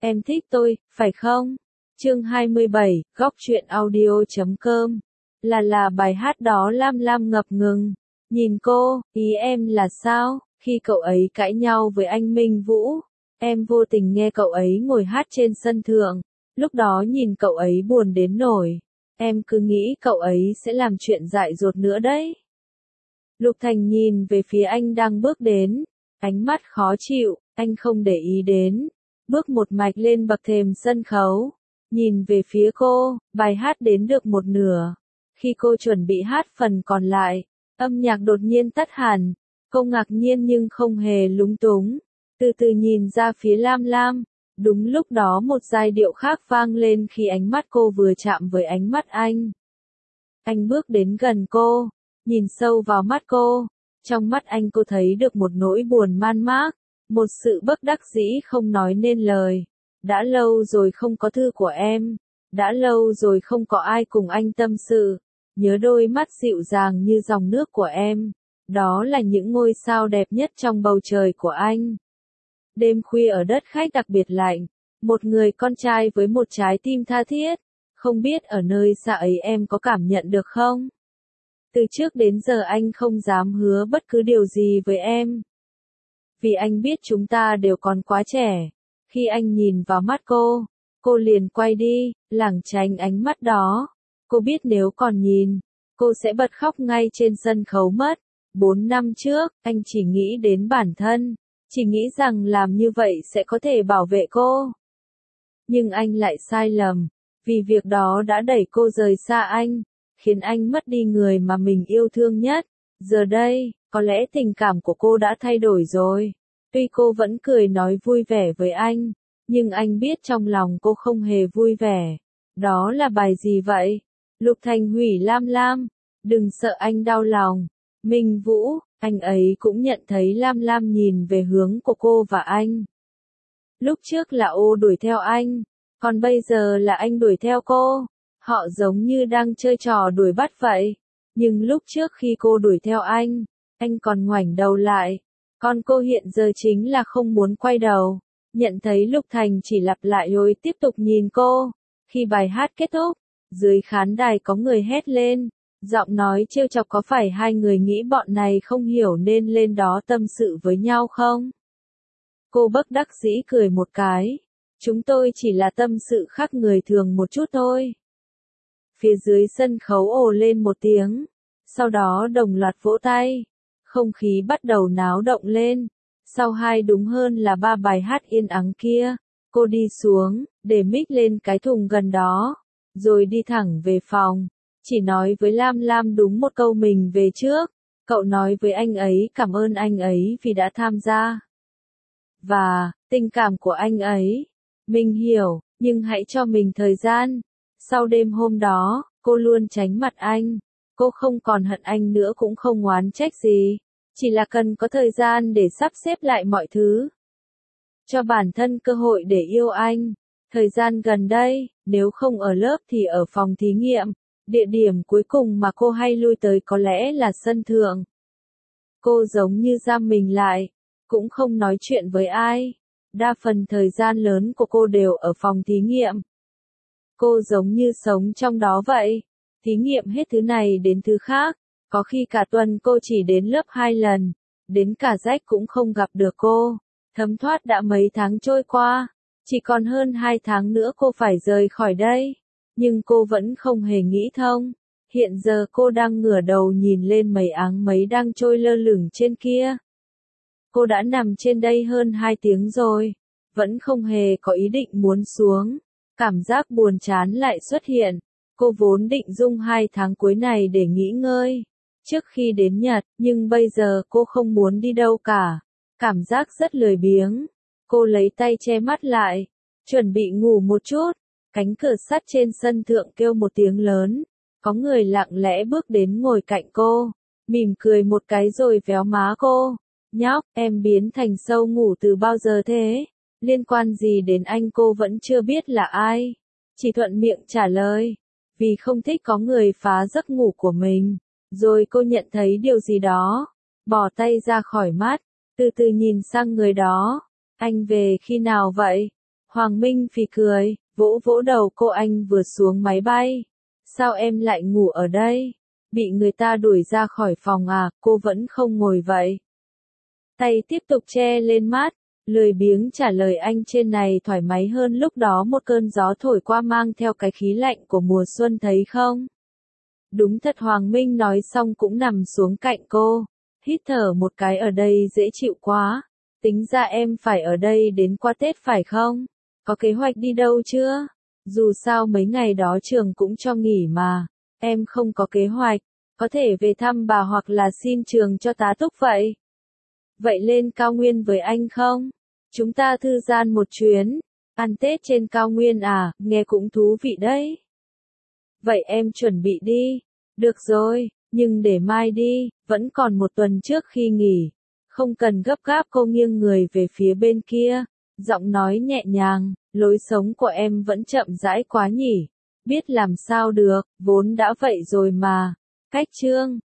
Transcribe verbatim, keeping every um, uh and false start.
Em thích tôi, phải không? Chương hai mươi bảy, góc truyện audio chấm com. Là là bài hát đó Lam Lam ngập ngừng. Nhìn cô, ý em là sao? Khi cậu ấy cãi nhau với anh Minh Vũ, em vô tình nghe cậu ấy ngồi hát trên sân thượng. Lúc đó nhìn cậu ấy buồn đến nổi. Em cứ nghĩ cậu ấy sẽ làm chuyện dại dột nữa đấy. Lục Thành nhìn về phía anh đang bước đến. Ánh mắt khó chịu, anh không để ý đến. Bước một mạch lên bậc thềm sân khấu. Nhìn về phía cô, bài hát đến được một nửa. Khi cô chuẩn bị hát phần còn lại, âm nhạc đột nhiên tắt hẳn. Cô ngạc nhiên nhưng không hề lúng túng. Từ từ nhìn ra phía Lam Lam. Đúng lúc đó một giai điệu khác vang lên khi ánh mắt cô vừa chạm với ánh mắt anh. Anh bước đến gần cô, nhìn sâu vào mắt cô. Trong mắt anh cô thấy được một nỗi buồn man mác, một sự bất đắc dĩ không nói nên lời. Đã lâu rồi không có thư của em, đã lâu rồi không có ai cùng anh tâm sự. Nhớ đôi mắt dịu dàng như dòng nước của em, đó là những ngôi sao đẹp nhất trong bầu trời của anh. Đêm khuya ở đất khách đặc biệt lạnh, một người con trai với một trái tim tha thiết, không biết ở nơi xa ấy em có cảm nhận được không? Từ trước đến giờ anh không dám hứa bất cứ điều gì với em. Vì anh biết chúng ta đều còn quá trẻ. Khi anh nhìn vào mắt cô, cô liền quay đi, lảng tránh ánh mắt đó. Cô biết nếu còn nhìn, cô sẽ bật khóc ngay trên sân khấu mất. Bốn năm trước, anh chỉ nghĩ đến bản thân, chỉ nghĩ rằng làm như vậy sẽ có thể bảo vệ cô. Nhưng anh lại sai lầm, vì việc đó đã đẩy cô rời xa anh, khiến anh mất đi người mà mình yêu thương nhất. Giờ đây, có lẽ tình cảm của cô đã thay đổi rồi. Tuy cô vẫn cười nói vui vẻ với anh, nhưng anh biết trong lòng cô không hề vui vẻ. Đó là bài gì vậy? Lục Thành hủy Lam Lam. Đừng sợ anh đau lòng. Minh Vũ, anh ấy cũng nhận thấy Lam Lam nhìn về hướng của cô và anh. Lúc trước là ô đuổi theo anh, còn bây giờ là anh đuổi theo cô. Họ giống như đang chơi trò đuổi bắt vậy. Nhưng lúc trước khi cô đuổi theo anh, anh còn ngoảnh đầu lại. Còn cô hiện giờ chính là không muốn quay đầu. Nhận thấy Lục Thành chỉ lặp lại rồi tiếp tục nhìn cô. Khi bài hát kết thúc, dưới khán đài có người hét lên. Giọng nói trêu chọc có phải hai người nghĩ bọn này không hiểu nên lên đó tâm sự với nhau không? Cô bất đắc dĩ cười một cái. Chúng tôi chỉ là tâm sự khác người thường một chút thôi. Phía dưới sân khấu ồ lên một tiếng. Sau đó đồng loạt vỗ tay. Không khí bắt đầu náo động lên. Sau hai đúng hơn là ba bài hát yên ắng kia, cô đi xuống, để mic lên cái thùng gần đó, rồi đi thẳng về phòng. Chỉ nói với Lam Lam đúng một câu mình về trước. Cậu nói với anh ấy cảm ơn anh ấy vì đã tham gia. Và, tình cảm của anh ấy. Mình hiểu, nhưng hãy cho mình thời gian. Sau đêm hôm đó, cô luôn tránh mặt anh. Cô không còn hận anh nữa cũng không oán trách gì. Chỉ là cần có thời gian để sắp xếp lại mọi thứ. Cho bản thân cơ hội để yêu anh. Thời gian gần đây, nếu không ở lớp thì ở phòng thí nghiệm. Địa điểm cuối cùng mà cô hay lui tới có lẽ là sân thượng. Cô giống như giam mình lại, cũng không nói chuyện với ai. Đa phần thời gian lớn của cô đều ở phòng thí nghiệm. Cô giống như sống trong đó vậy. Thí nghiệm hết thứ này đến thứ khác. Có khi cả tuần cô chỉ đến lớp hai lần. Đến cả rách cũng không gặp được cô. Thấm thoát đã mấy tháng trôi qua. Chỉ còn hơn hai tháng nữa cô phải rời khỏi đây. Nhưng cô vẫn không hề nghĩ thông. Hiện giờ cô đang ngửa đầu nhìn lên mấy áng mây đang trôi lơ lửng trên kia. Cô đã nằm trên đây hơn hai tiếng rồi. Vẫn không hề có ý định muốn xuống. Cảm giác buồn chán lại xuất hiện. Cô vốn định dùng hai tháng cuối này để nghỉ ngơi. Trước khi đến Nhật, nhưng bây giờ cô không muốn đi đâu cả. Cảm giác rất lười biếng. Cô lấy tay che mắt lại. Chuẩn bị ngủ một chút. Cánh cửa sắt trên sân thượng kêu một tiếng lớn. Có người lặng lẽ bước đến ngồi cạnh cô. Mỉm cười một cái rồi véo má cô. Nhóc, em biến thành sâu ngủ từ bao giờ thế? Liên quan gì đến anh cô vẫn chưa biết là ai. Chỉ thuận miệng trả lời. Vì không thích có người phá giấc ngủ của mình. Rồi cô nhận thấy điều gì đó. Bỏ tay ra khỏi mắt. Từ từ nhìn sang người đó. Anh về khi nào vậy? Hoàng Minh phì cười, vỗ vỗ đầu cô anh vừa xuống máy bay. Sao em lại ngủ ở đây? Bị người ta đuổi ra khỏi phòng à, cô vẫn không ngồi vậy. Tay tiếp tục che lên mắt, lười biếng trả lời anh trên này thoải mái hơn lúc đó một cơn gió thổi qua mang theo cái khí lạnh của mùa xuân thấy không? Đúng thật Hoàng Minh nói xong cũng nằm xuống cạnh cô, hít thở một cái ở đây dễ chịu quá. Tính ra em phải ở đây đến qua Tết phải không? Có kế hoạch đi đâu chưa? Dù sao mấy ngày đó trường cũng cho nghỉ mà. Em không có kế hoạch, có thể về thăm bà hoặc là xin trường cho tá túc vậy. Vậy lên cao nguyên với anh không? Chúng ta thư giãn một chuyến. Ăn Tết trên cao nguyên à, nghe cũng thú vị đấy. Vậy em chuẩn bị đi. Được rồi, nhưng để mai đi, vẫn còn một tuần trước khi nghỉ. Không cần gấp gáp, cô nghiêng người về phía bên kia. Giọng nói nhẹ nhàng, lối sống của em vẫn chậm rãi quá nhỉ. Biết làm sao được, vốn đã vậy rồi mà. Cách chương